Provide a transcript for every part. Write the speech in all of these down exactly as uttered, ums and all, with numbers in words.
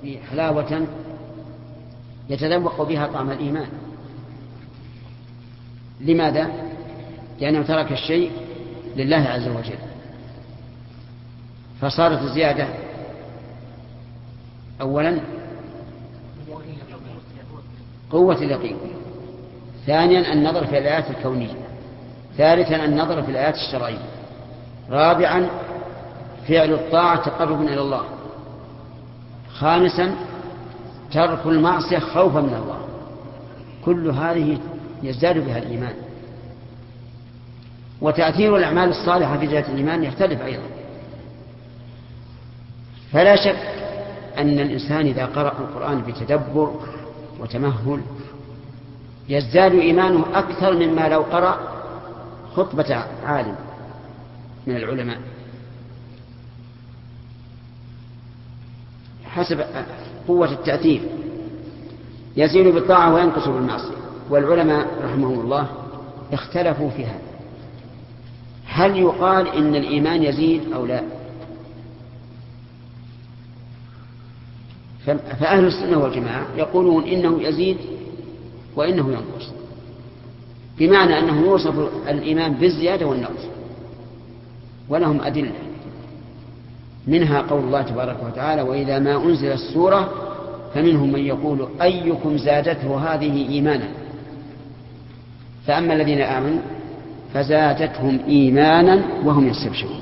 حلاوة يتذوق بها طعم الإيمان. لماذا؟ لأنه ترك الشيء لله عز وجل، فصارت الزيادة أولا قوة اليقين، ثانيا النظر في الآيات الكونية، ثالثا النظر في الآيات الشرعية، رابعا فعل الطاعة تقرب إلى الله، خامسا ترك المعصية خوفا من الله. كل هذه يزداد بها الإيمان. وتأثير الأعمال الصالحة في ذات الإيمان يختلف أيضا. فلا شك أن الإنسان إذا قرأ القرآن بتدبر وتمهل يزداد إيمانه أكثر مما لو قرأ خطبة عالم من العلماء، حسب قوة التأثير. يزيد بالطاعة وينقص بالمعصية. والعلماء رحمهم الله اختلفوا في هذا، هل يقال إن الإيمان يزيد أو لا؟ فأهل السنة والجماعة يقولون إنه يزيد وإنه ينقص، بمعنى أنه يوصف الإيمان بالزيادة والنقص، ولهم أدلة، منها قول الله تبارك وتعالى: وإذا ما أنزلت السورة فمنهم من يقول أيكم زادته هذه إيمانا، فأما الذين آمنوا فزادتهم إيمانا وهم يستبشرون.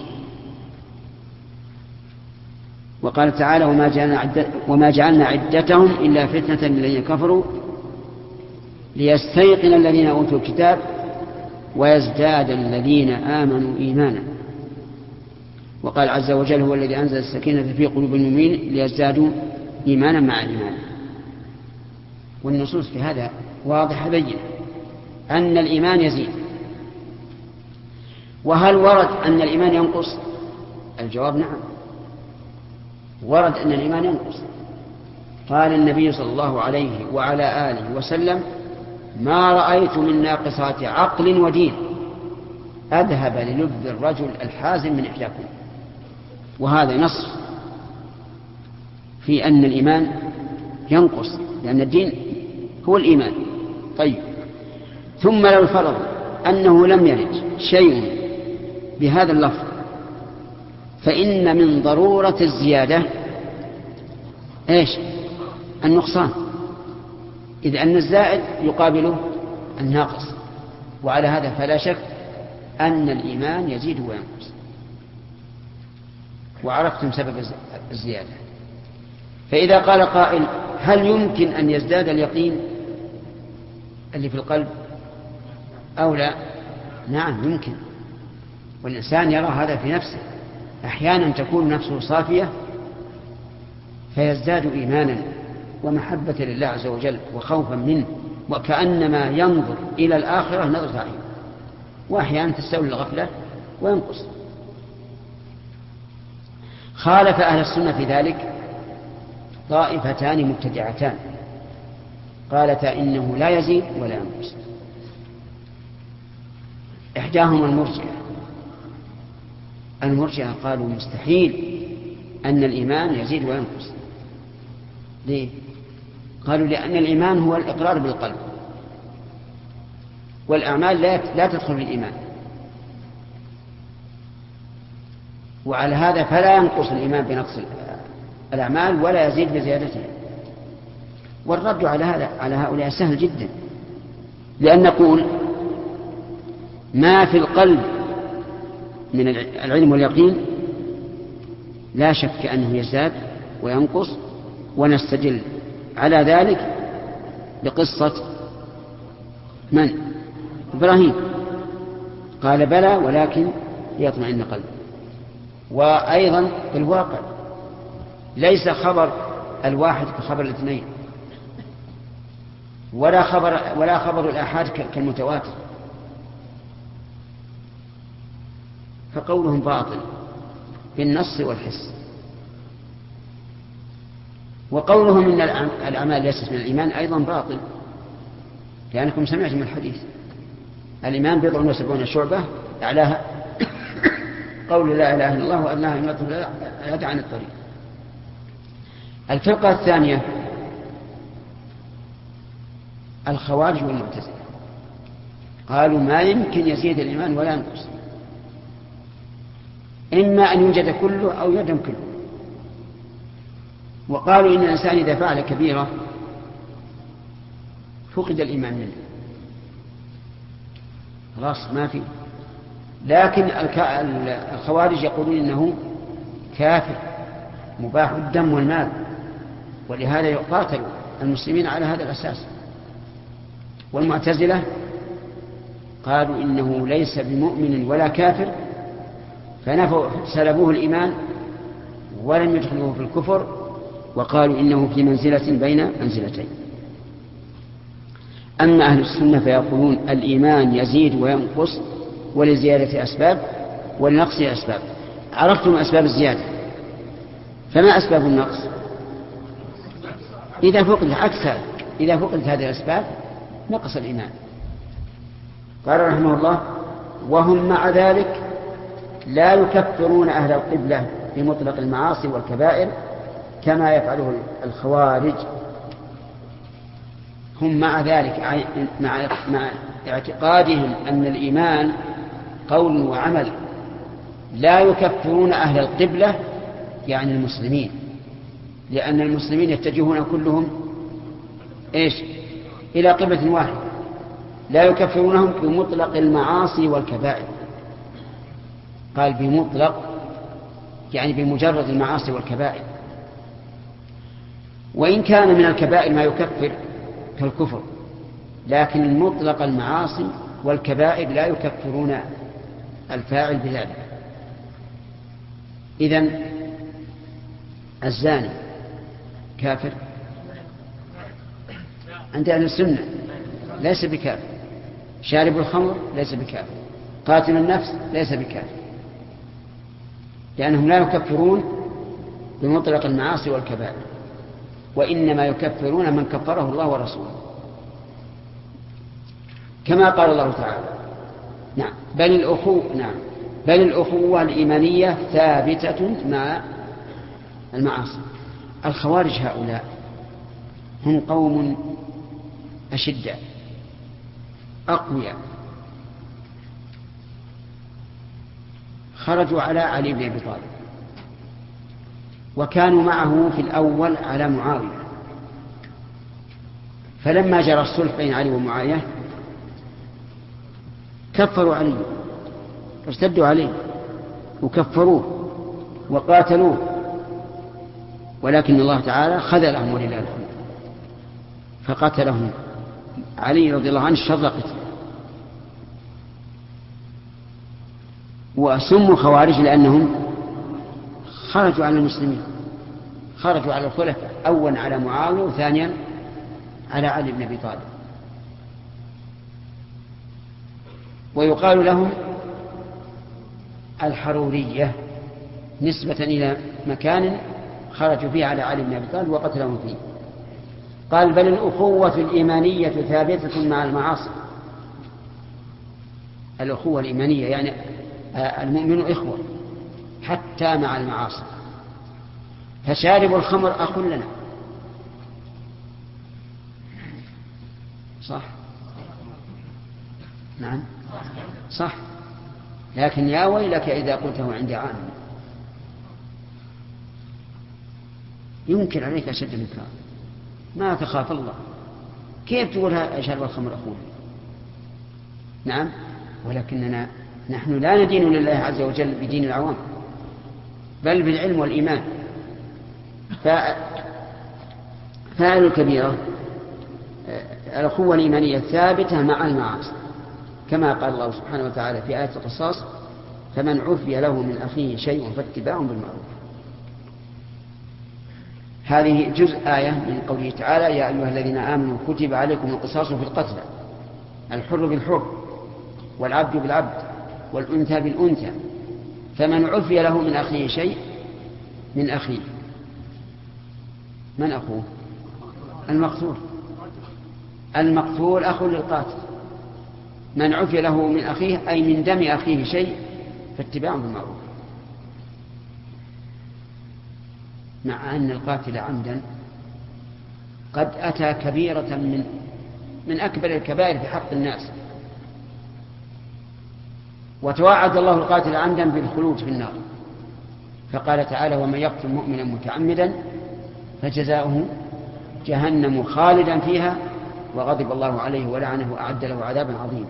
وقال تعالى: وما جعلنا, عدة وما جعلنا عدتهم إلا فتنة للذين كفروا ليستيقن الذين أوتوا الكتاب ويزداد الذين آمنوا إيمانا. وقال عز وجل: هو الذي أنزل السكينة في قلوب المؤمنين ليزدادوا إيمانا مع الإيمان. والنصوص في هذا واضحة بينة أن الإيمان يزيد. وهل ورد أن الإيمان ينقص؟ الجواب نعم، ورد أن الإيمان ينقص. قال النبي صلى الله عليه وعلى آله وسلم: ما رأيت من ناقصات عقل ودين أذهب للب الرجل الحازم من إحداكم. وهذا نص في أن الإيمان ينقص، لأن الدين هو الإيمان. طيب، ثم لو فرض أنه لم يرد شيء بهذا اللفظ فإن من ضرورة الزيادة إيش؟ النقصان، إذ أن الزائد يقابله الناقص. وعلى هذا فلا شك أن الإيمان يزيد وينقص. وعرفتم سبب الزيادة. فإذا قال قائل: هل يمكن أن يزداد اليقين اللي في القلب أو لا؟ نعم يمكن، والإنسان يرى هذا في نفسه. أحيانا تكون نفسه صافية فيزداد إيمانا ومحبة لله عز وجل وخوفا منه، وكأنما ينظر إلى الآخرة نظرة عين. وأحيانا تستولي الغفلة وينقص. خالف أهل السنة في ذلك طائفتان مبتدعتان قالتا إنه لا يزيد ولا ينقص. إحداهما المرجئة. المرجئة قالوا مستحيل أن الإيمان يزيد وينقص. ليه؟ قالوا لأن الإيمان هو الإقرار بالقلب، والأعمال لا تدخل في الإيمان، وعلى هذا فلا ينقص الإيمان بنقص الأعمال ولا يزيد بزيادتها. والرد على هذا على هؤلاء سهل جدا، لأن نقول ما في القلب من العلم واليقين لا شك أنه يزداد وينقص، ونستدل على ذلك بقصة من؟ إبراهيم. قال: بلى ولكن ليطمئن قلبي. وأيضا في الواقع ليس خبر الواحد كخبر الاثنين، ولا خبر ولا خبر الآحاد كالمتواتر، فقولهم باطل بالنص والحس. وقولهم إن الأعمال ليست من الإيمان أيضا باطل، لأنكم سمعتم الحديث: الإيمان بضع وسبعون شعبة أعلاها قول لا إله إلا الله وأنها يمثل يد عن الطريق. الفرقة الثانية الخوارج والمعتزلة، قالوا ما يمكن يزيد الإيمان ولا ينقص، إما أن يوجد كله أو يعدم كله. وقالوا إن الإنسان إذا فعل كبيرة فقد الإيمان منه، خلاص ما في. لكن الخوارج يقولون إنه كافر مباح الدم والمال، ولهذا يقاتل المسلمين على هذا الأساس. والمعتزلة قالوا إنه ليس بمؤمن ولا كافر، فسلبوه الإيمان ولم يدخلوه في الكفر، وقالوا إنه في منزلة بين منزلتين. أما أهل السنة فيقولون الإيمان يزيد وينقص، ولزيادة أسباب ولنقص أسباب. عرفتم أسباب الزيادة، فما أسباب النقص؟ إذا فقد عكسها، إذا فقدت هذه الأسباب نقص الإيمان. قال رحمه الله: وهم مع ذلك لا يكفرون أهل القبلة بمطلق المعاصي والكبائر كما يفعله الخوارج. هم مع ذلك مع, مع اعتقادهم أن الإيمان قول وعمل، لا يكفرون أهل القبلة يعني المسلمين، لأن المسلمين يتجهون كلهم إيش؟ إلى قبلة واحدة. لا يكفرونهم بمطلق المعاصي والكبائر، قال بمطلق يعني بمجرد المعاصي والكبائر. وإن كان من الكبائر ما يكفر كالكفر، لكن مطلق المعاصي والكبائر لا يكفرون الفاعل بذلك. إذن الزاني كافر عند أهل السنة ليس بكافر، شارب الخمر ليس بكافر، قاتل النفس ليس بكافر، لأنهم لا يكفرون بمطلق المعاصي والكبائر، وإنما يكفرون من كفره الله ورسوله، كما قال الله تعالى: نعم بل الأخوة نعم بل الأخوة الإيمانية ثابتة مع المعاصي. الخوارج هؤلاء هم قوم أشداء أقوياء، خرجوا على علي بن أبي طالب، وكانوا معه في الأول على معاوية، فلما جرى الصلح بين علي ومعاوية كفروا علي، ارتدوا عليه وكفروه وقاتلوه، ولكن الله تعالى خذلهم ولله الحمد، فقتلهم علي رضي الله عنه شر قتل. وسموا خوارج لأنهم خرجوا على المسلمين، خرجوا على الخلفاء، أولا على معاوية وثانيا على علي بن أبي طالب. ويقال لهم الحرورية نسبة إلى مكان خرجوا فيه على علي بن أبي طالب وقتلهم فيه. قال: بل الأخوة الإيمانية ثابتة مع المعاصي. الأخوة الإيمانية يعني المؤمن إخوة حتى مع المعاصي، فشارب الخمر أخ لنا، صح؟ نعم صح، لكن يا ويلك إذا قلته عند عالم ينكر عليك أشد منك، ما تخاف الله، كيف تقولها شرب الخمر أخوه؟ نعم، ولكننا نحن لا ندين لله عز وجل بدين العوام، بل بالعلم والإيمان. فاعل الكبيرة الأخوة الإيمانية ثابتة مع المعاصي، كما قال الله سبحانه وتعالى في آية القصاص: فمن عفي له من أخيه شيء فاتباع بالمعروف. هذه جزء آية من قوله تعالى: يا أيها الذين آمنوا كتب عليكم القصاص في القتلى، الحر بالحر والعبد بالعبد والأنثى بالأنثى، فمن عفي له من أخيه شيء من أخيه. من أخوه؟ المقتول. المقتول أخو للقاتل. من عفي له من أخيه أي من دم أخيه شيء فاتباع بالمعروف. مع أن القاتل عمدا قد أتى كبيرة من من أكبر الكبائر في حق الناس، وتوعد الله القاتل عمدا بالخلود في النار، فقال تعالى: ومن يقتل مؤمنا متعمدا فجزاؤه جهنم خالدا فيها وغضب الله عليه ولعنه وأعد له عذابا عظيما.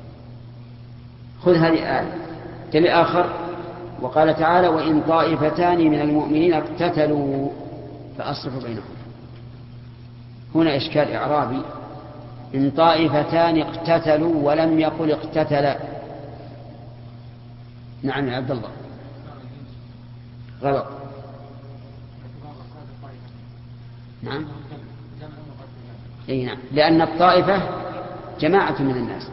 خذ هذه الآية. دليل آخر: وقال تعالى: وإن طائفتان من المؤمنين اقتتلوا فأصلحوا بينهم. هنا إشكال إعرابي: إن طائفتان اقتتلوا ولم يقل اقتتلا. نعم يا عبد الله، غلط. نعم أي نعم، لأن الطائفة جماعة من الناس،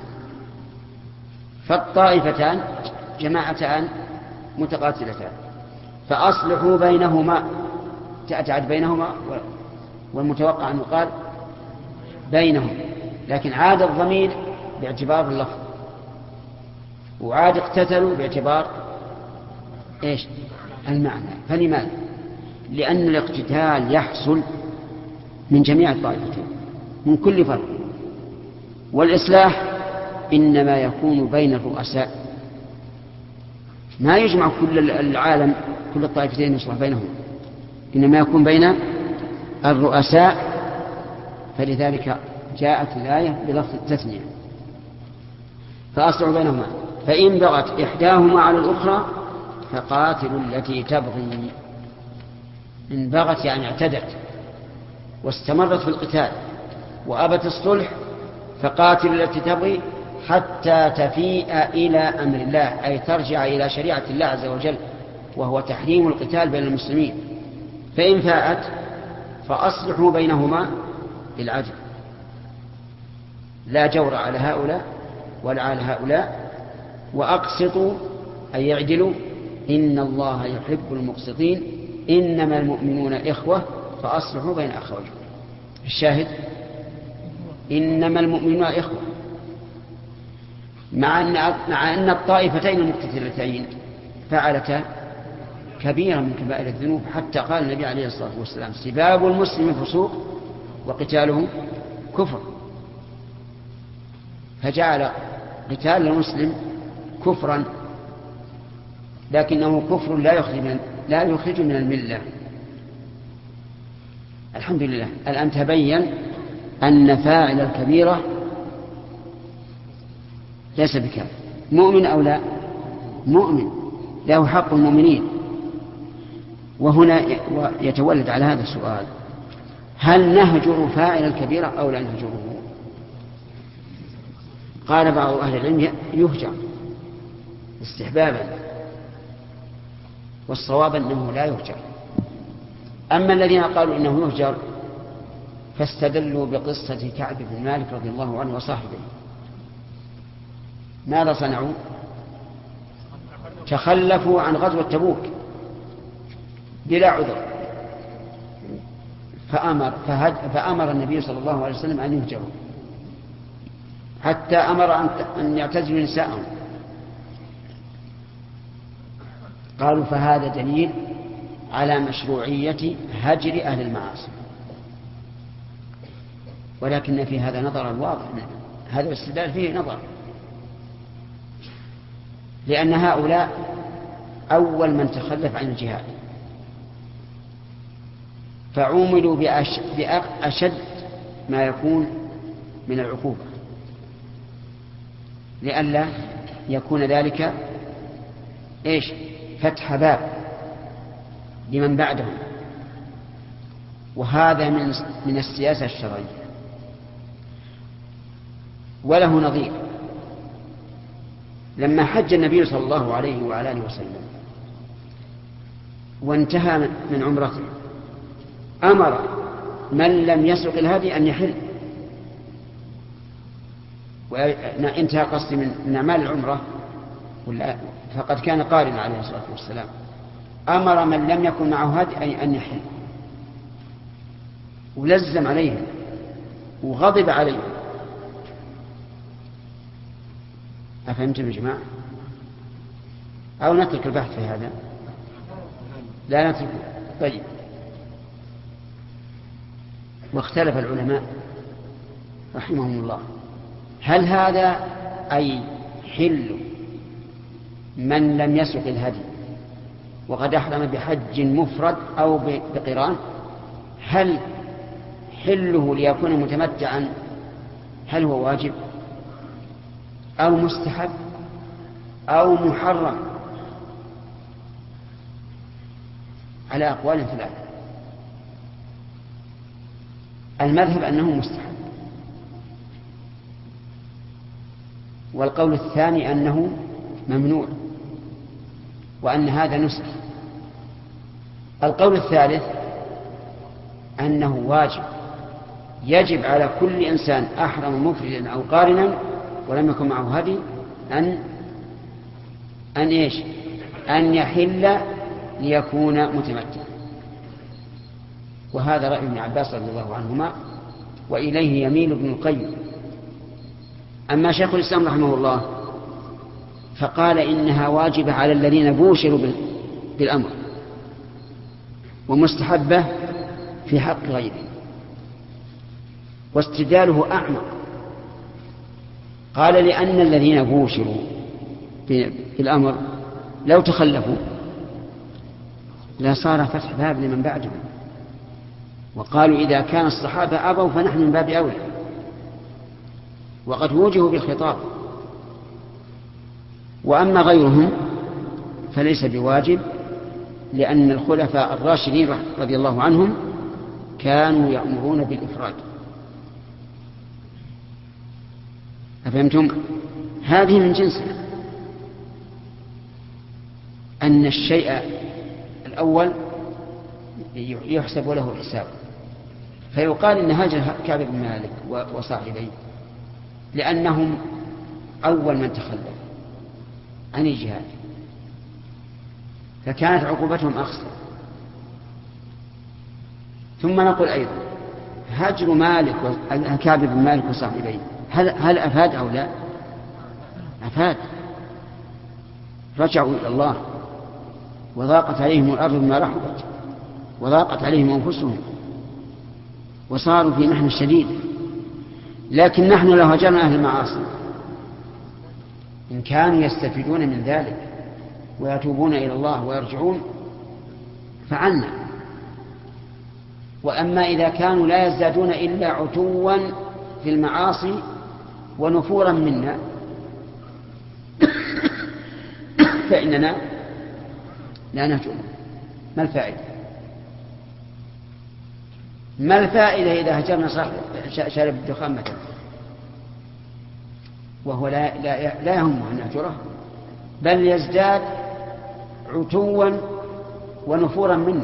فالطائفتان جماعتان متقاتلتان، فأصلحوا بينهما، تأتعد بينهما، والمتوقع أن يقال بينهم، لكن عاد الضمير باعتبار اللفظ، وعاد اقتتلوا باعتبار إيش؟ المعنى. فلماذا؟ لأن الاقتتال يحصل من جميع الطائفتين من كل فرق، والإصلاح إنما يكون بين الرؤساء، ما يجمع كل العالم كل الطائفتين يصلح بينهم، إنما يكون بين الرؤساء. فلذلك جاءت الآية بلفظ التثنية: فأصلحوا بينهما فإن بغت إحداهما على الأخرى فقاتلوا التي تبغي. إن بغت يعني اعتدت واستمرت في القتال وأبت الصلح، فقاتلوا التي تبغي حتى تفيء إلى أمر الله، أي ترجع إلى شريعة الله عز وجل، وهو تحريم القتال بين المسلمين. فإن فاءت فأصلحوا بينهما بالعدل، لا جور على هؤلاء ولا على هؤلاء، وأقسطوا أي يعدلوا، إن الله يحب المقسطين، إنما المؤمنون إخوة فأصلحوا بين أخويكم. الشاهد: إنما المؤمنون إخوة، مع أن مع أن الطائفتين المقتتلتين فعلتا كبيرا من كبائر الذنوب، حتى قال النبي عليه الصلاة والسلام: سباب المسلم فسوق وقتاله كفر. فجعل قتال المسلم كفرا، لكنه كفر لا يخرج من لا يخرج من الملة. الحمد لله الآن تبين أن فاعل الكبيرة ليس بكافر، مؤمن أو لا مؤمن، له حق المؤمنين. وهنا يتولد على هذا السؤال: هل نهجر فاعل الكبيرة أو لا نهجره؟ قال بعض أهل العلم: يهجر استحبابا، والصواب أنه لا يهجر. أما الذين قالوا إنه يهجر فاستدلوا بقصة كعب بن مالك رضي الله عنه وصاحبه. ماذا صنعوا؟ تخلفوا عن غزوة تبوك بلا عذر، فأمر, فأمر النبي صلى الله عليه وسلم أن يهجروا، حتى أمر أن يعتزلوا نساءهم. قالوا: فهذا دليل على مشروعية هجر أهل المعاصي. ولكن في هذا نظر واضح، هذا الاستدلال فيه نظر، لأن هؤلاء أول من تخلف عن الجهاد، فعوملوا بأشد ما يكون من العقوبة، لئلا يكون ذلك إيش؟ فتح باب لمن بعدهم. وهذا من من السياسة الشرعية. وله نظير: لما حج النبي صلى الله عليه وعلى آله وسلم وانتهى من عمرته، أمر من لم يسق الهدي أن يحل، وانتهى قصدي من أعمال العمرة، فقد كان قارنا عليه الصلاة والسلام. أمر من لم يكن معه هدي أن يحل، ولزم عليهم وغضب عليهم. أفهمتم يا جماعة؟ أو نترك البحث في هذا؟ لا نترك. طيب، واختلف العلماء رحمهم الله هل هذا أي حل من لم يسق الهدي وقد أحرم بحج مفرد أو بقران، هل حله ليكون متمتعا هل هو واجب أو مستحب أو محرم؟ على أقوال ثلاثة. المذهب أنه مستحب، والقول الثاني أنه ممنوع وأن هذا نسك. القول الثالث أنه واجب، يجب على كل إنسان أحرم مفردا أو قارنا ولم يكن معه هدي أن أن إيش أن يحل ليكون متمتعا. وهذا رأي ابن عباس رضي الله عنهما، وإليه يميل ابن القيم. أما شيخ الإسلام رحمه الله فقال إنها واجبة على الذين بوشروا بالأمر ومستحبة في حق غيره، واستدلاله أعمق. قال لأن الذين بوشروا بالأمر لو تخلفوا لصار فتح باب لمن بعدهم، وقالوا إذا كان الصحابة أبوا فنحن من باب أولى، وقد وجهوا بالخطاب. وأما غيرهم فليس بواجب، لأن الخلفاء الراشدين رضي الله عنهم كانوا يأمرون بالإفراد. أفهمتم؟ هذه من جنسها أن الشيء الأول يحسب له الحساب، فيقال إن هاجر كعب بن مالك وصاحبيه لأنهم أول من تخلف عن الجهاد، فكانت عقوبتهم أخصر. ثم نقول أيضا هجر مالك كعب بن مالك وصاحبيه هل, هل أفاد أو لا؟ أفاد، رجعوا إلى الله وضاقت عليهم الأرض بما رحبت وضاقت عليهم أنفسهم وصاروا في محن شديد. لكن نحن لو هجرنا أهل المعاصي إن كانوا يستفيدون من ذلك ويتوبون إلى الله ويرجعون فعلنا. وأما إذا كانوا لا يزدادون إلا عتوا في المعاصي ونفورا منا فإننا لا نهجرهم. ما الفائدة؟ ما الفائدة إذا هجرنا صاحب شارب الدخان مثلا وهو لا, لا, لا يهمه أن نهجره، بل يزداد عتوا ونفورا منا،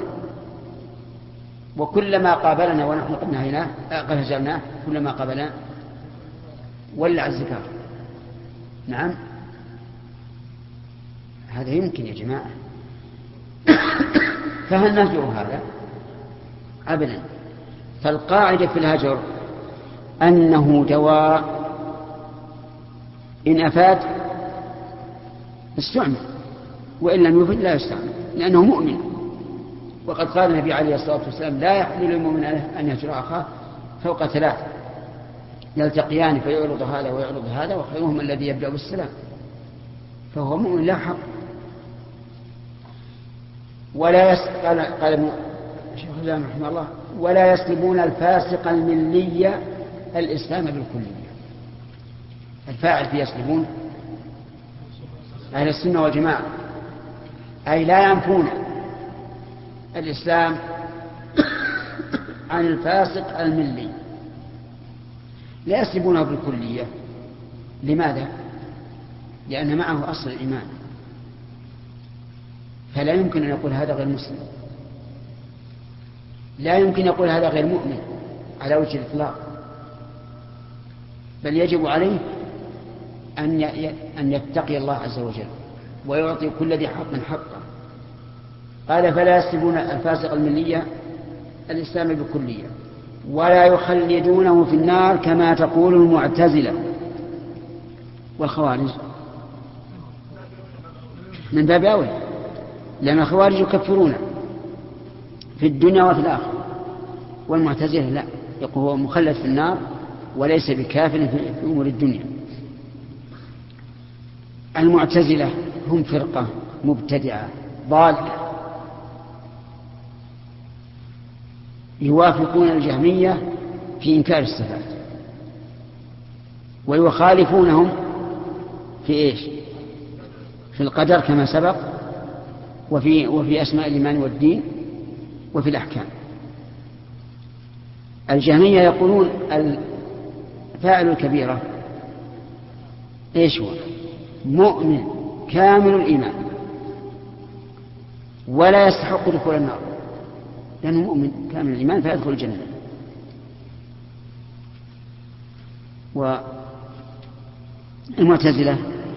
وكلما قابلنا ونحن قد نهيناه قد هجرناه كلما قابلنا ولع الزكاة. نعم، هذا يمكن يا جماعة. فهل نهجر هذا؟ أبدا. فالقاعدة في الهجر أنه دواء، إن أفاد استعمل وإن لم يفد لا يستعمل، لأنه مؤمن. وقد قال النبي عليه الصلاة والسلام لا يحل للمؤمن أن يهجر أخاه فوق ثلاث يلتقيان فيعرض هذا ويعرض هذا وخيرهم الذي يبدأ بالسلام، فهو مؤمن لا حق. ولا يس... قال قال ابن شيخ الإسلام رحمه الله ولا يسلبون الفاسق الملي الإسلام بالكلية. الفاعل في يسلبون أهل السنة والجماعة، أي لا ينفون الإسلام عن الفاسق الملي، لا يسلبونه بالكلية. لماذا؟ لأن معه أصل الإيمان، فلا يمكن أن يقول هذا غير مسلم، لا يمكن يقول هذا غير مؤمن على وجه الإطلاق، بل يجب عليه أن أن يتقي الله عز وجل ويعطي كل ذي حق حقه. قال فلا يسلبون الفاسق الملية الإسلام بالكلية ولا يخلدونه في النار كما تقول المعتزلة والخوارج. من باب أولى، لأن الخوارج يكفرون في الدنيا وفي الآخرة، والمعتزلة لا، يقول هو مخلد في النار وليس بكافر في أمور الدنيا. المعتزلة هم فرقة مبتدعة ضالة يوافقون الجهمية في إنكار الصفات ويخالفونهم في إيش؟ في القدر كما سبق، وفي, وفي أسماء الإيمان والدين، وفي الأحكام. الجهمية يقولون الفاعل الكبيرة إيش هو؟ مؤمن كامل الإيمان ولا يستحق دخول النار لأنه مؤمن كامل الإيمان فيدخل الجنة. والمعتزلة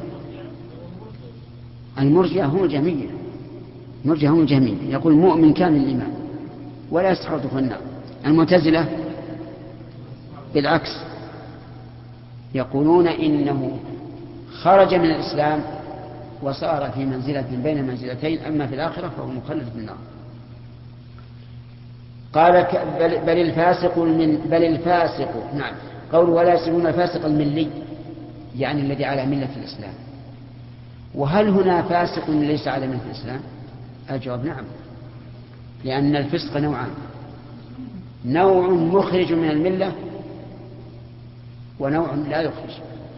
المرجئة هم الجهمية المرجئة هم الجهمية يقول مؤمن كامل الإيمان ولا يستحق دخول النار. المعتزلة بالعكس يقولون إنه خرج من الإسلام وصار في منزلة بين منزلتين، أما في الآخرة فهو مخلد في النار. قال بل الفاسق من بل الفاسق نعم قول ولا يسمون الفاسق الملي يعني الذي على ملة الإسلام. وهل هنا فاسق ليس على ملة الإسلام؟ الجواب نعم، لأن الفسق نوعان، نوع مخرج من الملة ونوع لا يخرج.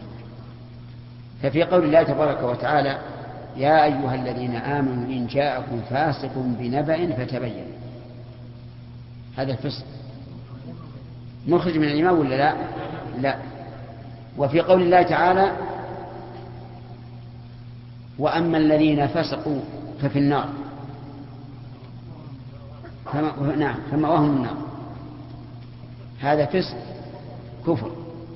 ففي قول الله تبارك وتعالى يا أيها الذين آمنوا إن جاءكم فاسق بنبأ فتبين، هذا الفسق مخرج من الإيمان ولا لا؟ لا. وفي قول الله تعالى وأما الذين فسقوا ففي النار فما نعم فمأواهم النار، هذا فسق كفر.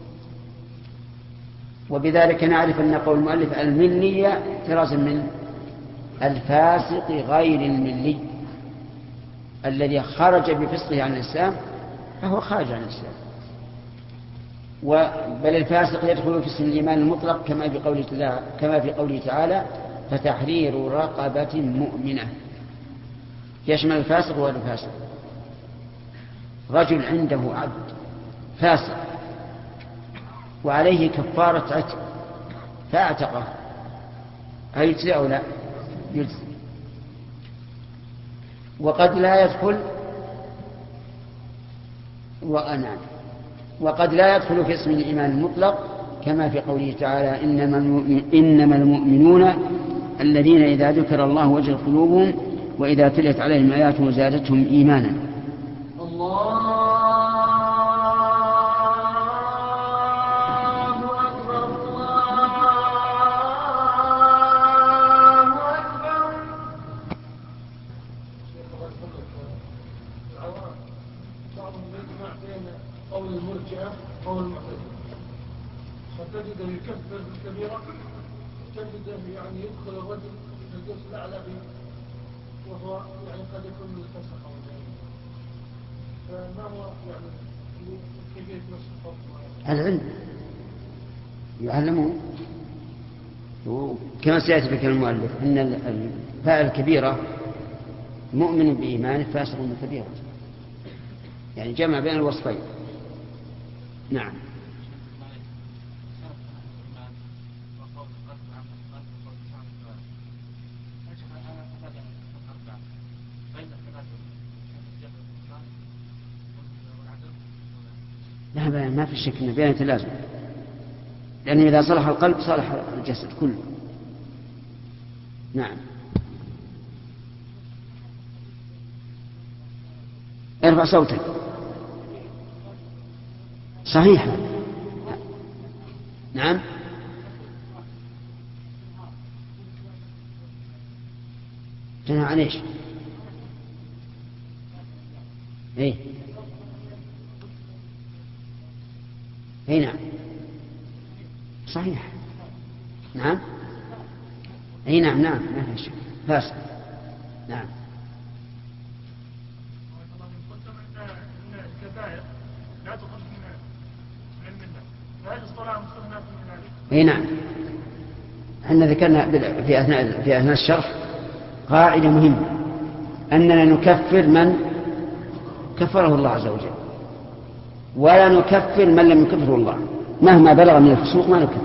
وبذلك نعرف أن قول المؤلف الملية احترازا من الفاسق غير الملي الذي خرج بفسقه عن الإسلام فهو خارج عن الإسلام. بل الفاسق يدخل في اسم الإيمان المطلق كما في قوله تعالى كما في قوله تعالى فتحرير رقبة مؤمنة، يشمل الفاسق وغير الفاسق. رجل عنده عبد فاسق وعليه كفارة عتق فاعتقه، هل يجزي أو لا؟ يجزي. وقد لا يدخل وأنام وقد لا يدخل في اسم الإيمان المطلق كما في قوله تعالى إنما, إنما المؤمنون الذين إذا ذكر الله وجلت قلوبهم وإذا تليت عليهم آياته زادتهم إيمانا. الله أكبر الله أكبر. بعضهم يجمع بين قول المرجئة وقول المعتزلة، فتجده يكفر بالكبيرة تجده يعني يدخل الرجل في الجزء الأعلى وهو يعني قد يكون من الفسق أو الجاهل. فما هو يعني كيفية نص الحكم؟ العلم يعلمون كما سيأتي في كلام المؤلف أن الفاعل الكبيرة مؤمن بإيمانه فاسق بالكبيرة، يعني جمع بين الوصفين. نعم. لا ما في شك أن بينة لازم، لأنه إذا صلح القلب صلح الجسد كله. نعم. ارفع صوتك. صحيح. نعم. تنهى عن ايش؟ ايه اي نعم صحيح. نعم اي نعم نعم ما في شيء فاسد. نعم. لا تخرج من علم الله، فهذه الصلاة مستثناة من ذلك. اي نعم. احنا ذكرنا في اثناء في اثناء الشرح قاعدة مهمة أننا نكفر من كفره الله عز وجل، ولا نكفر من لم يكفره الله، مهما بلغ من الفسوق ما نكفر.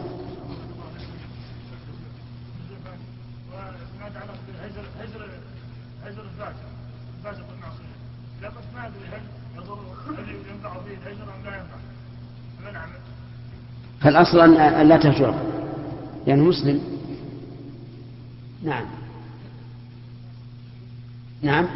فالأصل أن لا تهجر يعني مسلم. نعم نعم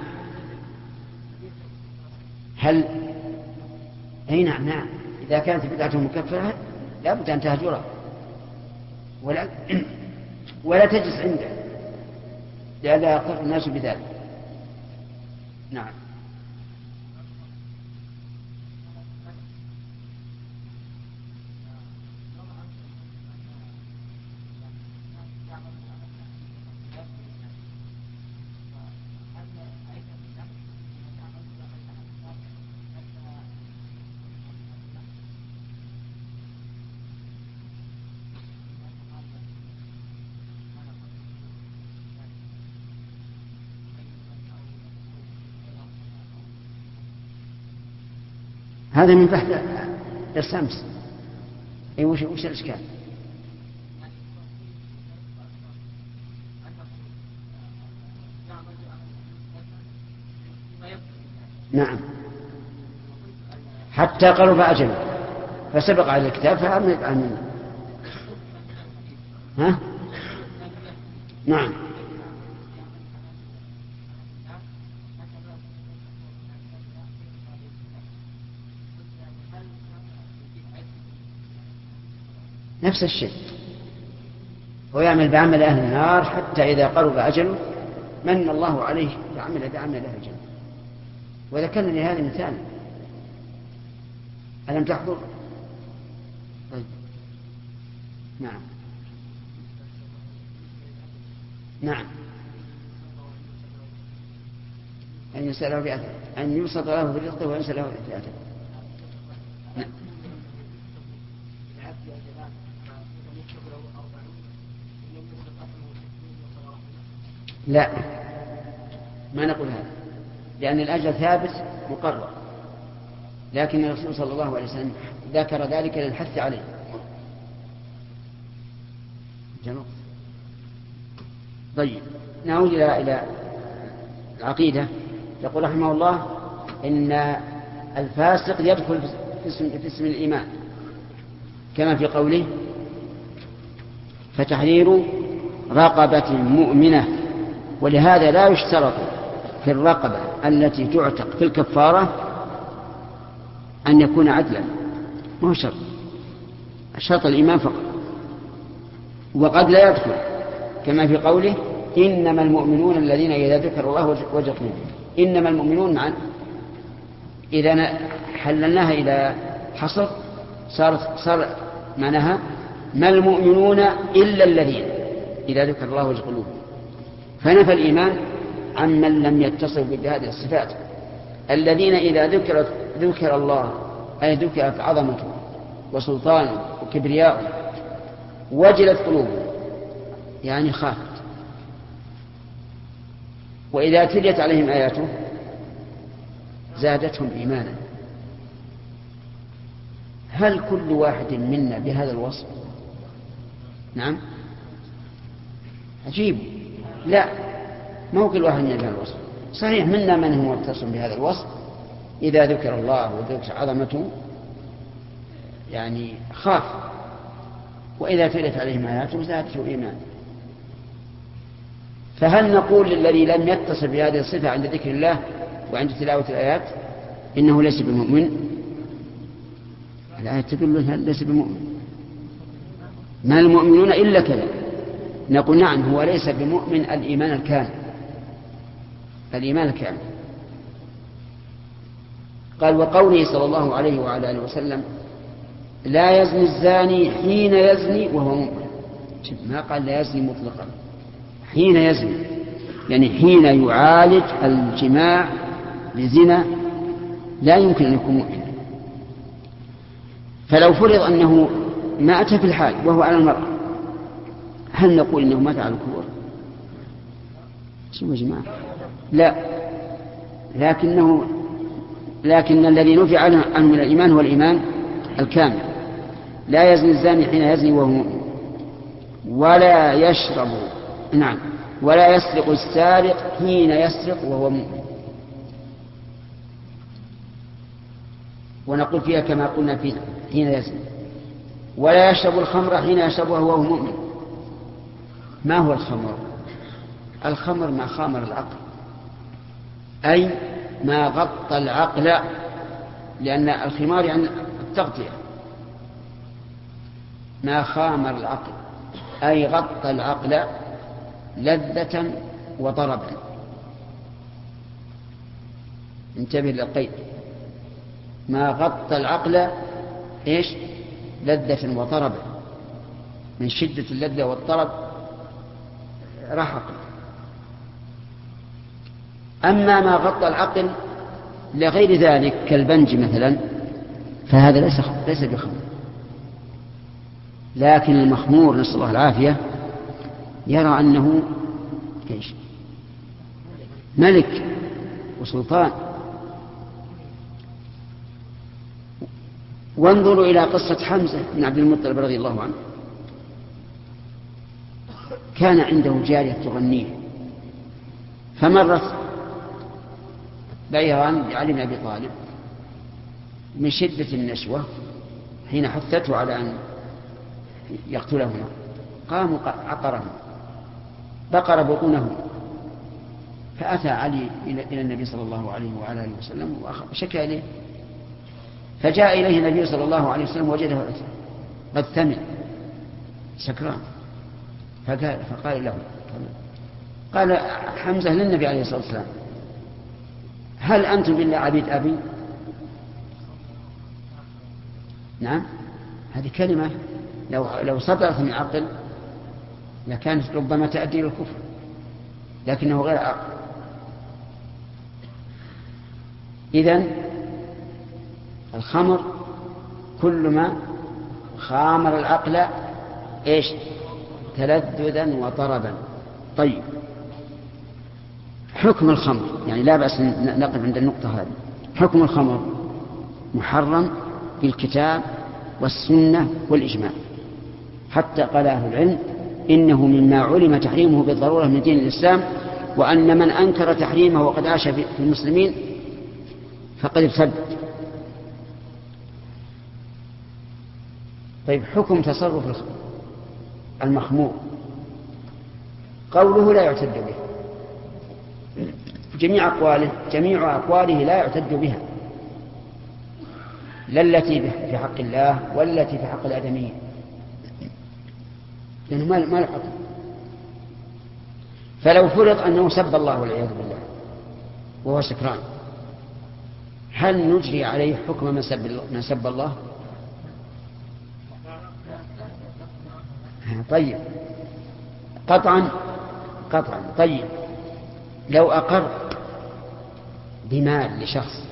هل أي نعم نعم إذا كانت بدعته مكفرة لا بد أن تهجرها ولا ولا تجلس عنده لئلا يقر الناس بذلك. نعم هذا من بحث السمس. أي وش وش الإشكال؟ نعم حتى قرب أجله فسبق على الكتاب فأمنت عنه. ها؟ نعم نفس الشيء، ويعمل بعمل أهل النار حتى إذا قرب أجله من الله عليه فعمل بعمل أهل الجنة. وذكرنا لهذا مثال ألم تحضر؟ طيب. نعم نعم أن يسأله بأثر أن يبسط له برزقه وينسى له بأثر. نعم لا ما نقول هذا، لأن الأجل ثابت مقرر، لكن الرسول صلى الله عليه وسلم ذكر ذلك للحث عليه. جميل. طيب نعود إلى إلى العقيدة. يقول رحمه الله إن الفاسق يدخل في اسم, في اسم الإيمان كما في قوله فتحرير رقبة مؤمنة. ولهذا لا يشترط في الرقبة التي تعتق في الكفارة أن يكون عدلا، ما هو شرط، شرط الإيمان فقط. وقد لا يدخل كما في قوله إنما المؤمنون الذين إذا ذكر الله وجلت قلوبهم. إنما المؤمنون معا إذا حللناها إلى حصر صارت صار معناها ما المؤمنون إلا الذين إذا ذكر الله وجلت قلوبهم. فنفى الإيمان عمن لم يتصف بهذه الصفات. الذين إذا ذكر ذكر الله أي ذكرت عظمته وسلطانه وكبرياءه وجلت قلوبهم يعني خافت. وإذا تليت عليهم آياته زادتهم إيمانا. هل كل واحد منا بهذا الوصف؟ نعم عجيب. لا ما هو كل واحد منا بهذا الوصف. صحيح منا من هو متصف بهذا الوصف إذا ذكر الله وذكر عظمته يعني خاف، وإذا تلت عليهم آياته زادته إيمان. فهل نقول للذي لم يتصف بهذه الصفة عند ذكر الله وعند تلاوة الآيات إنه ليس بمؤمن؟ الآية تقول له ليس بمؤمن. ما المؤمنون إلا كذا. نقول نعم هو ليس بمؤمن الإيمان الكامل، الإيمان الكامل. قال وقوله صلى الله عليه وعلى آله وسلم لا يزني الزاني حين يزني وهو مؤمن. ما قال لا يزني مطلقا، حين يزني يعني حين يعالج الجماع لزنا لا يمكن أن يكون مؤمنا. فلو فرض أنه مات في الحال وهو على المرأة هل نقول إنه مات على الكفر؟ شو يا جماعة؟ لا، لكنه لكن الذي نفي عنه من الإيمان هو الإيمان الكامل. لا يزني الزاني حين يزني وهو مؤمن، ولا يشرب نعم ولا يسرق السارق حين يسرق وهو مؤمن. ونقول فيها كما قلنا في حين يزني. ولا يشرب الخمر حين يشربها وهو مؤمن. ما هو الخمر؟ الخمر ما خامر العقل، أي ما غطى العقل، لأن الخمار يعني التغطية. ما خامر العقل أي غطى العقل لذة وطربا. انتبه للقيد، ما غطى العقل إيش؟ لذة وطربا، من شدة اللذة والطرب رحق. أما ما غطى العقل لغير ذلك كالبنج مثلا فهذا ليس ليس بخمر. لكن المخمور نسأل الله العافية يرى أنه إيش؟ ملك وسلطان. وانظروا إلى قصة حمزة بن عبد المطلب رضي الله عنه. كان عنده جارية تغنيه، فمرت بيران لعلي بن أبي طالب من شدة النشوة حين حثته على أن يقتلهما، قاموا عقرهم بقر بطونه. فأتى علي إلى النبي صلى الله عليه وعلى آله وسلم وشكى إليه، فجاء إليه النبي صلى الله عليه وسلم وجده قد ثمن سكران، فقال, فقال له قال حمزة للنبي عليه الصلاة والسلام: هل أنتم إلا عبيد أبي؟ نعم، هذه كلمة لو, لو صدرت من عقل لكانت ربما تؤدي إلى الكفر، لكنه غير عقل. إذن الخمر كل ما خامر العقل إيش؟ تلذذا وطربا. طيب، حكم الخمر، يعني لا بأس نقف عند النقطة هذه. حكم الخمر محرم بالكتاب والسنة والإجماع، حتى قال أهل العلم إنه مما علم تحريمه بالضرورة من دين الإسلام، وأن من أنكر تحريمه وقد عاش في المسلمين فقد ارتد. طيب، حكم تصرف المخمور، قوله لا يعتد به، جميع أقواله جميع أقواله لا يعتد بها، لا التي في حق الله ولا التي في حق الآدميين، لأنه ما ما الحكم. فلو فرض أنه سب الله والعياذ بالله وهو سكران، هل نجري عليه حكم من سب من سب الله؟ طيب، قطعا قطعا. طيب، لو أقر بمال لشخص،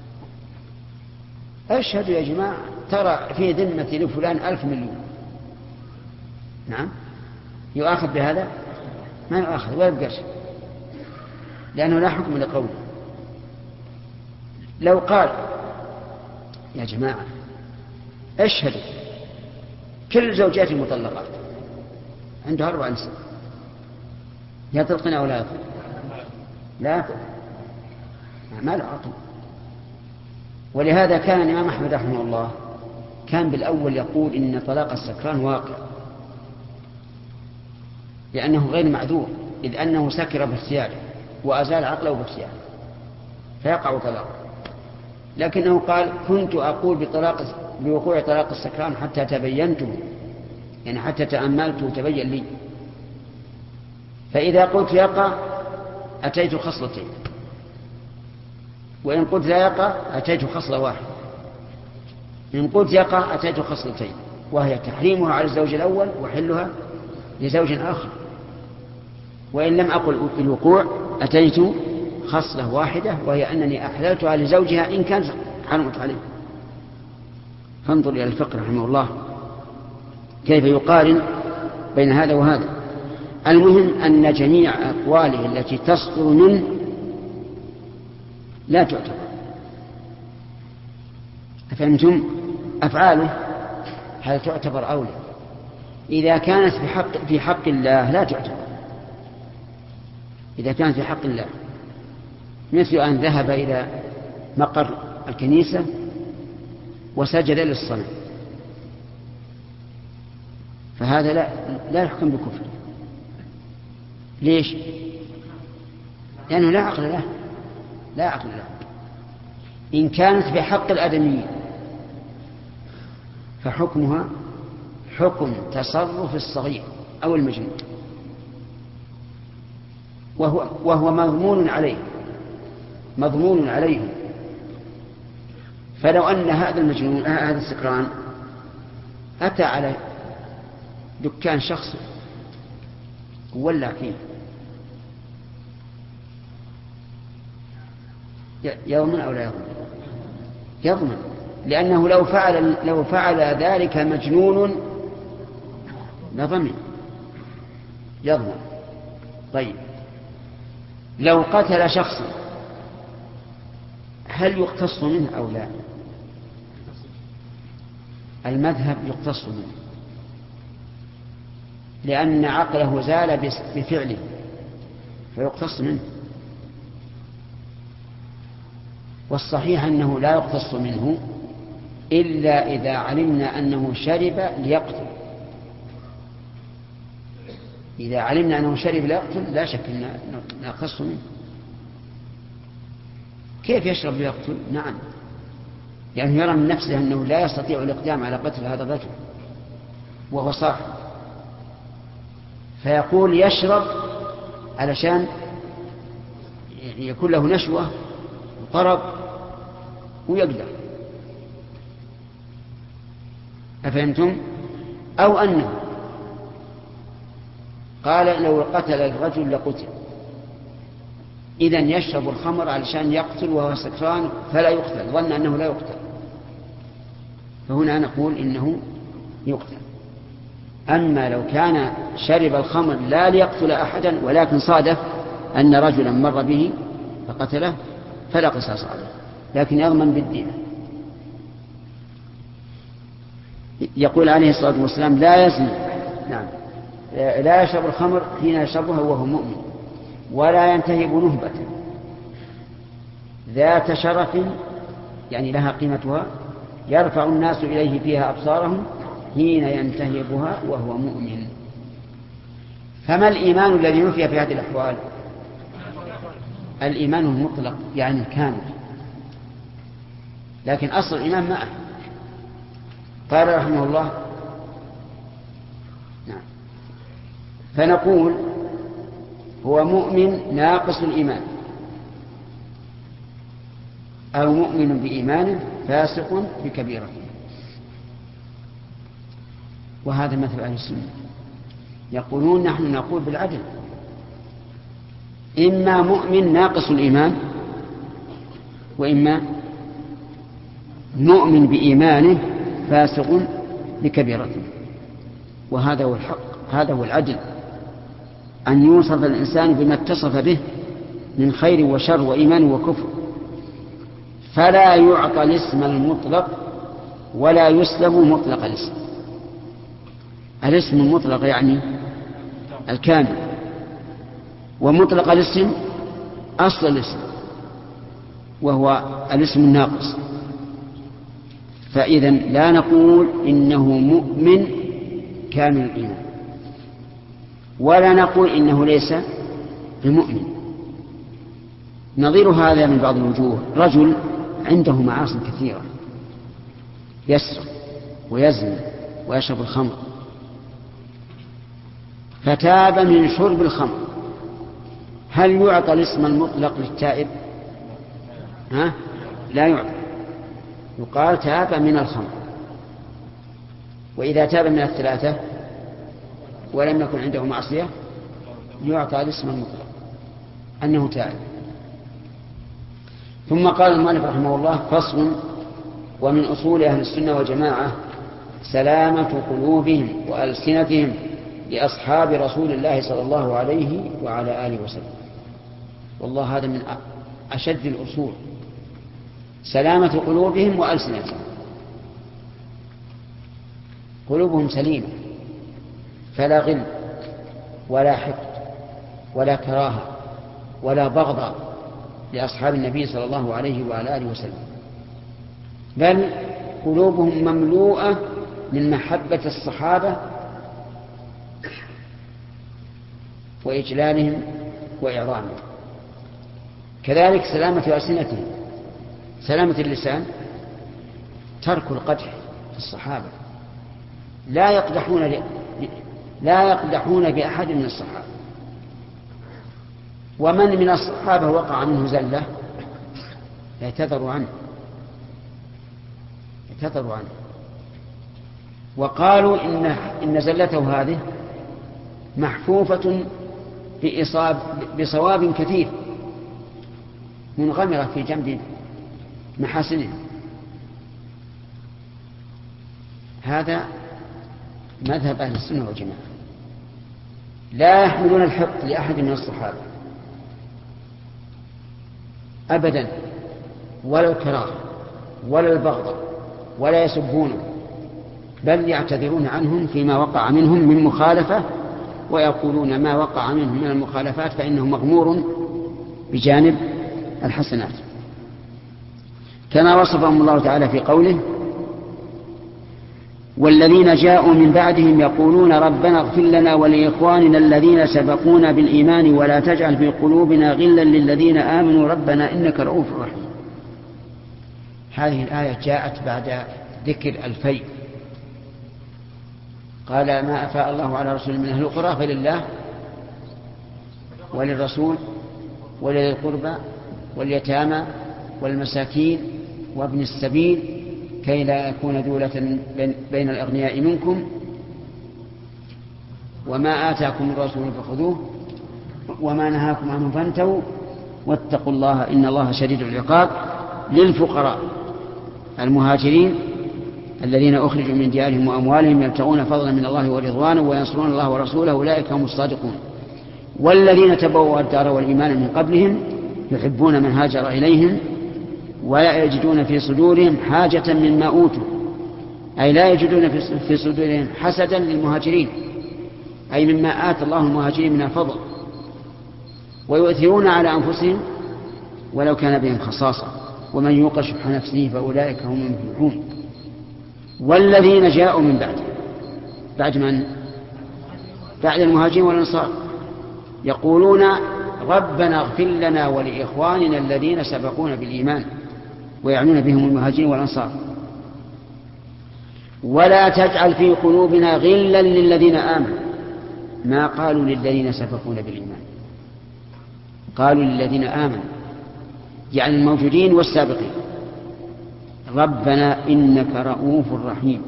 أشهد يا جماعة ترى في ذمتي لفلان ألف مليون، نعم، يؤاخذ بهذا؟ ما يؤاخذ ولا يبقى شيء، لأنه لا حكم لقوله. لو قال يا جماعة أشهد كل زوجات المطلقات عنده أربع نساء، يطلقنا أو لا يطلق؟ لا يطلق، ما له عقل. ولهذا كان الإمام أحمد رحمه الله كان بالأول يقول إن طلاق السكران واقع، لأنه غير معذور، إذ أنه سكر باختياره وأزال عقله باختياره فيقع طلاقه. لكنه قال كنت أقول بطلاق بوقوع طلاق السكران حتى تبينته، يعني حتى تأملت وتبين لي، فإذا قلت يقع أتيت خصلتين، وإن قلت لا يقع أتيت خصلة واحدة. إن قلت يقع أتيت خصلتين، وهي تحريمها على الزوج الأول وحلها لزوج آخر. وإن لم أقل الوقوع أتيت خصلة واحدة، وهي أنني أحللتها لزوجها إن كانت حرمت عليه. فانظر إلى الفقه رحمه الله كيف يقارن بين هذا وهذا. المهم أن جميع أقواله التي تصدر منه لا تعتبر، أفهمتم؟ أفعاله هل تعتبر أولى؟ إذا كانت في حق, في حق الله لا تعتبر. إذا كانت في حق الله مثل أن ذهب إلى مقر الكنيسة وسجد للصنم، فهذا لا, لا يحكم بكفر. ليش؟ لأنه لا عقل له، لا عقل له. إن كانت في حق الآدميين فحكمها حكم تصرف الصغير أو المجنون، وهو, وهو مضمون عليه مضمون عليه. فلو أن هذا المجنون هذا السكران أتى على دكان شخص وولع فيه يضمن أو لا يضمن؟ يضمن، لأنه لو فعل, لو فعل ذلك مجنون لضمن، يضمن. طيب لو قتل شخصا هل يقتص منه أو لا؟ المذهب يقتص منه، لأن عقله زال بفعله فيقتص منه. والصحيح أنه لا يقتص منه إلا إذا علمنا أنه شرب ليقتل. إذا علمنا أنه شرب ليقتل لا شك أن نقتص منه. كيف يشرب ليقتل؟ نعم، يعني يرى من نفسه أنه لا يستطيع الإقدام على قتل هذا الرجل وهو صاحب، فيقول يشرب علشان يكون له نشوة وطرب ويقدر. أفهمتم؟ أو أنه قال لو قتل الرجل لقتل، إذن يشرب الخمر علشان يقتل وهو سكران فلا يقتل، ظن أنه لا يقتل، فهنا نقول إنه يقتل. أما لو كان شرب الخمر لا ليقتل أحدا ولكن صادف أن رجلا مر به فقتله فلا قصاص عليه، لكن يضمن بالدين. يقول عليه الصلاة والسلام لا يزني، نعم، لا يشرب الخمر حين يشربها وهو مؤمن، ولا ينتهب نهبة ذات شرف يعني لها قيمتها يرفع الناس إليه فيها أبصارهم حين ينتهبها وهو مؤمن. فما الإيمان الذي نفي في هذه الأحوال؟ الإيمان المطلق يعني الكامل، لكن أصل الإيمان معه. قال رحمه الله نعم، فنقول هو مؤمن ناقص الإيمان أو مؤمن بإيمانه فاسق بكبيرته. وهذا مثل أهل السنة، يقولون نحن نقول بالعدل، إما مؤمن ناقص الإيمان وإما مؤمن بإيمانه فاسق بكبيرته. وهذا هو الحق، هذا هو العدل، أن يوصف الإنسان بما اتصف به من خير وشر وإيمان وكفر، فلا يعطى الاسم المطلق ولا يسلب مطلق الاسم. الاسم المطلق يعني الكامل، ومطلق الاسم أصل الاسم وهو الاسم الناقص. فإذا لا نقول إنه مؤمن كامل الإيمان، ولا نقول إنه ليس بمؤمن. نظير هذا من بعض الوجوه: رجل عنده معاصي كثيرة، يسرق ويزني ويشرب الخمر، فتاب من شرب الخمر، هل يعطى الاسم المطلق للتائب؟ ها؟ لا يعطى، يقال تاب من الخمر. وإذا تاب من الثلاثة ولم يكن عنده معصية يعطى الاسم المطلق أنه تائب. ثم قال المؤلف رحمه الله: فصل: ومن أصول أهل السنة والجماعة سلامة قلوبهم وألسنتهم لأصحاب رسول الله صلى الله عليه وعلى آله وسلم. والله هذا من أشد الأصول، سلامة قلوبهم وألسنتهم. قلوبهم سليمة، فلا غل ولا حقد ولا كراهة ولا بغض لأصحاب النبي صلى الله عليه وعلى آله وسلم، بل قلوبهم مملوءة من محبة الصحابة وإجلالهم وإعظامهم. كذلك سلامة ألسنتهم، سلامة اللسان، ترك القدح في الصحابة، لا يقدحون ل... لا يقدحون بأحد من الصحابة، ومن من الصحابة وقع منه زلة يعتذر عنه يعتذر عنه وقالوا إن, إن زلته هذه محفوفة بإصاب بصواب كثير منغمرة في جنب محاسنه. هذا مذهب أهل السنة والجماعة، لا يحملون الحقد لأحد من الصحابة أبدا، ولا الكراهة ولا البغض، ولا يسبونه، بل يعتذرون عنهم فيما وقع منهم من مخالفة، ويقولون ما وقع منهم من المخالفات فإنه مغمور بجانب الحسنات، كما وصفهم الله تعالى في قوله: والذين جاءوا من بعدهم يقولون ربنا اغفر لنا ولإخواننا الذين سبقونا بالإيمان ولا تجعل في قلوبنا غلا للذين آمنوا ربنا إنك رؤوف رحيم. هذه الآية جاءت بعد ذكر الفيء، قال: ما أفاء الله على رسول من أهل القرى فلله وللرسول ولذي القربى واليتامى والمساكين وابن السبيل كي لا يكون دولة بين الأغنياء منكم، وما آتاكم الرسول فخذوه وما نهاكم عنه فانتهوا واتقوا الله إن الله شديد العقاب. للفقراء المهاجرين الذين أخرجوا من ديارهم وأموالهم يبتغون فضلا من الله ورضوانه وينصرون الله ورسوله أولئك هم الصادقون. والذين تبوأوا الدار والإيمان من قبلهم يحبون من هاجر إليهم ولا يجدون في صدورهم حاجة مما أوتوا، أي لا يجدون في صدورهم حسدا للمهاجرين، أي مما آتى الله المهاجرين من الفضل، ويؤثرون على أنفسهم ولو كان بهم خصاصة ومن يوق شح نفسه فأولئك هم المفلحون. والذين جاءوا من بعد بعد من؟ بعد المهاجرين والأنصار يقولون ربنا اغفر لنا ولإخواننا الذين سبقونا بالإيمان، ويعنون بهم المهاجرين والأنصار، ولا تجعل في قلوبنا غلا للذين آمنوا. ما قالوا للذين سبقونا بالإيمان، قالوا للذين آمنوا، يعني الموجودين والسابقين. ربنا إنك رؤوف رحيم.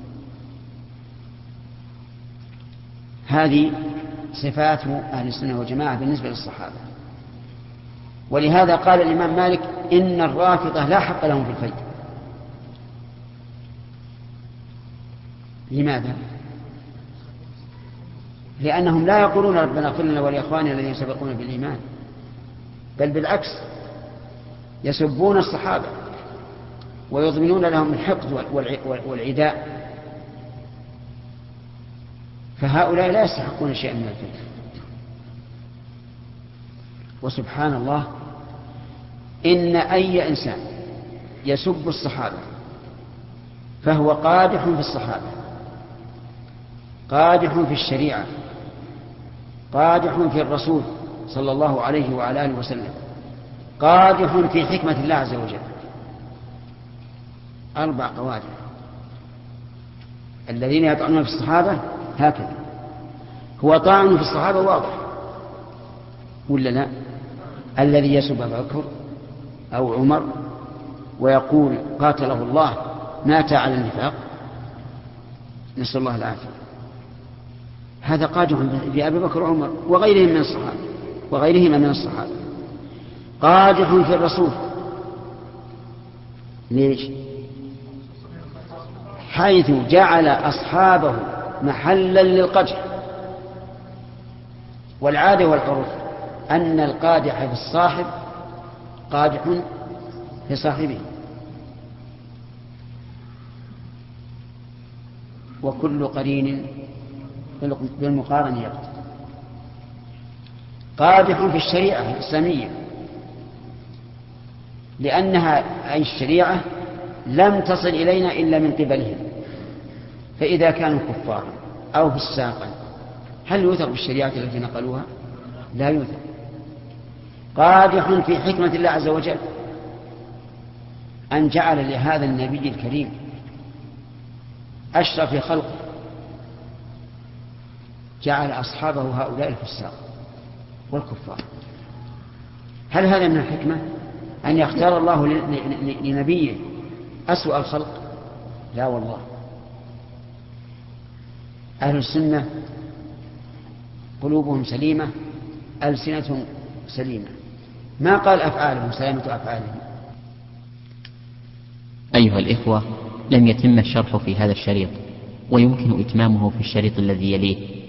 هذه صفات أهل السنة والجماعة بالنسبة للصحابة. ولهذا قال الإمام مالك إن الرافضة لا حق لهم في الفيء. لماذا؟ لأنهم لا يقولون ربنا اغفر لنا ولإخواننا الذين سبقونا بالإيمان، بل بالعكس يسبون الصحابة ويضمنون لهم الحقد والعداء، فهؤلاء لا يستحقون شيئا من الفيء. وسبحان الله، إن أي إنسان يسب الصحابة فهو قادح في الصحابة، قادح في الشريعة، قادح في الرسول صلى الله عليه وعلى آله وسلم، قادح في حكمة الله عز وجل. أربع قوادح. الذين يطعنون في الصحابة هكذا، هو طاعن في الصحابة واضح ولا لا؟ الذي يسب أبا بكر أو عمر ويقول قاتله الله مات على النفاق، نسأل الله العافية، هذا قادح بأبي بكر وعمر وغيرهم من الصحابة وغيرهما من الصحابة. قادح في الرسول، ليش؟ حيث جعل أصحابه محلا للقدح. والعادة والعرف أن القادح في الصاحب قادح في صاحبه. وكل قرين بالمقارن يقتضي. قادح في الشريعة الإسلامية، لأنها أي الشريعة لم تصل إلينا إلا من قبلهم، فإذا كانوا كفارا أو فساقا هل يوثق بالشريعة التي نقلوها؟ لا يوثق. قادح في حكمة الله عز وجل أن جعل لهذا النبي الكريم أشرف خلقه جعل أصحابه هؤلاء الفساق والكفار. هل هذا من الحكمة أن يختار الله لنبيه أسوأ الخلق؟ لا والله. أهل السنة قلوبهم سليمة ألسنتهم سليمة، ما قال أفعالهم سلامة أفعالهم. أيها الإخوة، لم يتم الشرح في هذا الشريط، ويمكن إتمامه في الشريط الذي يليه.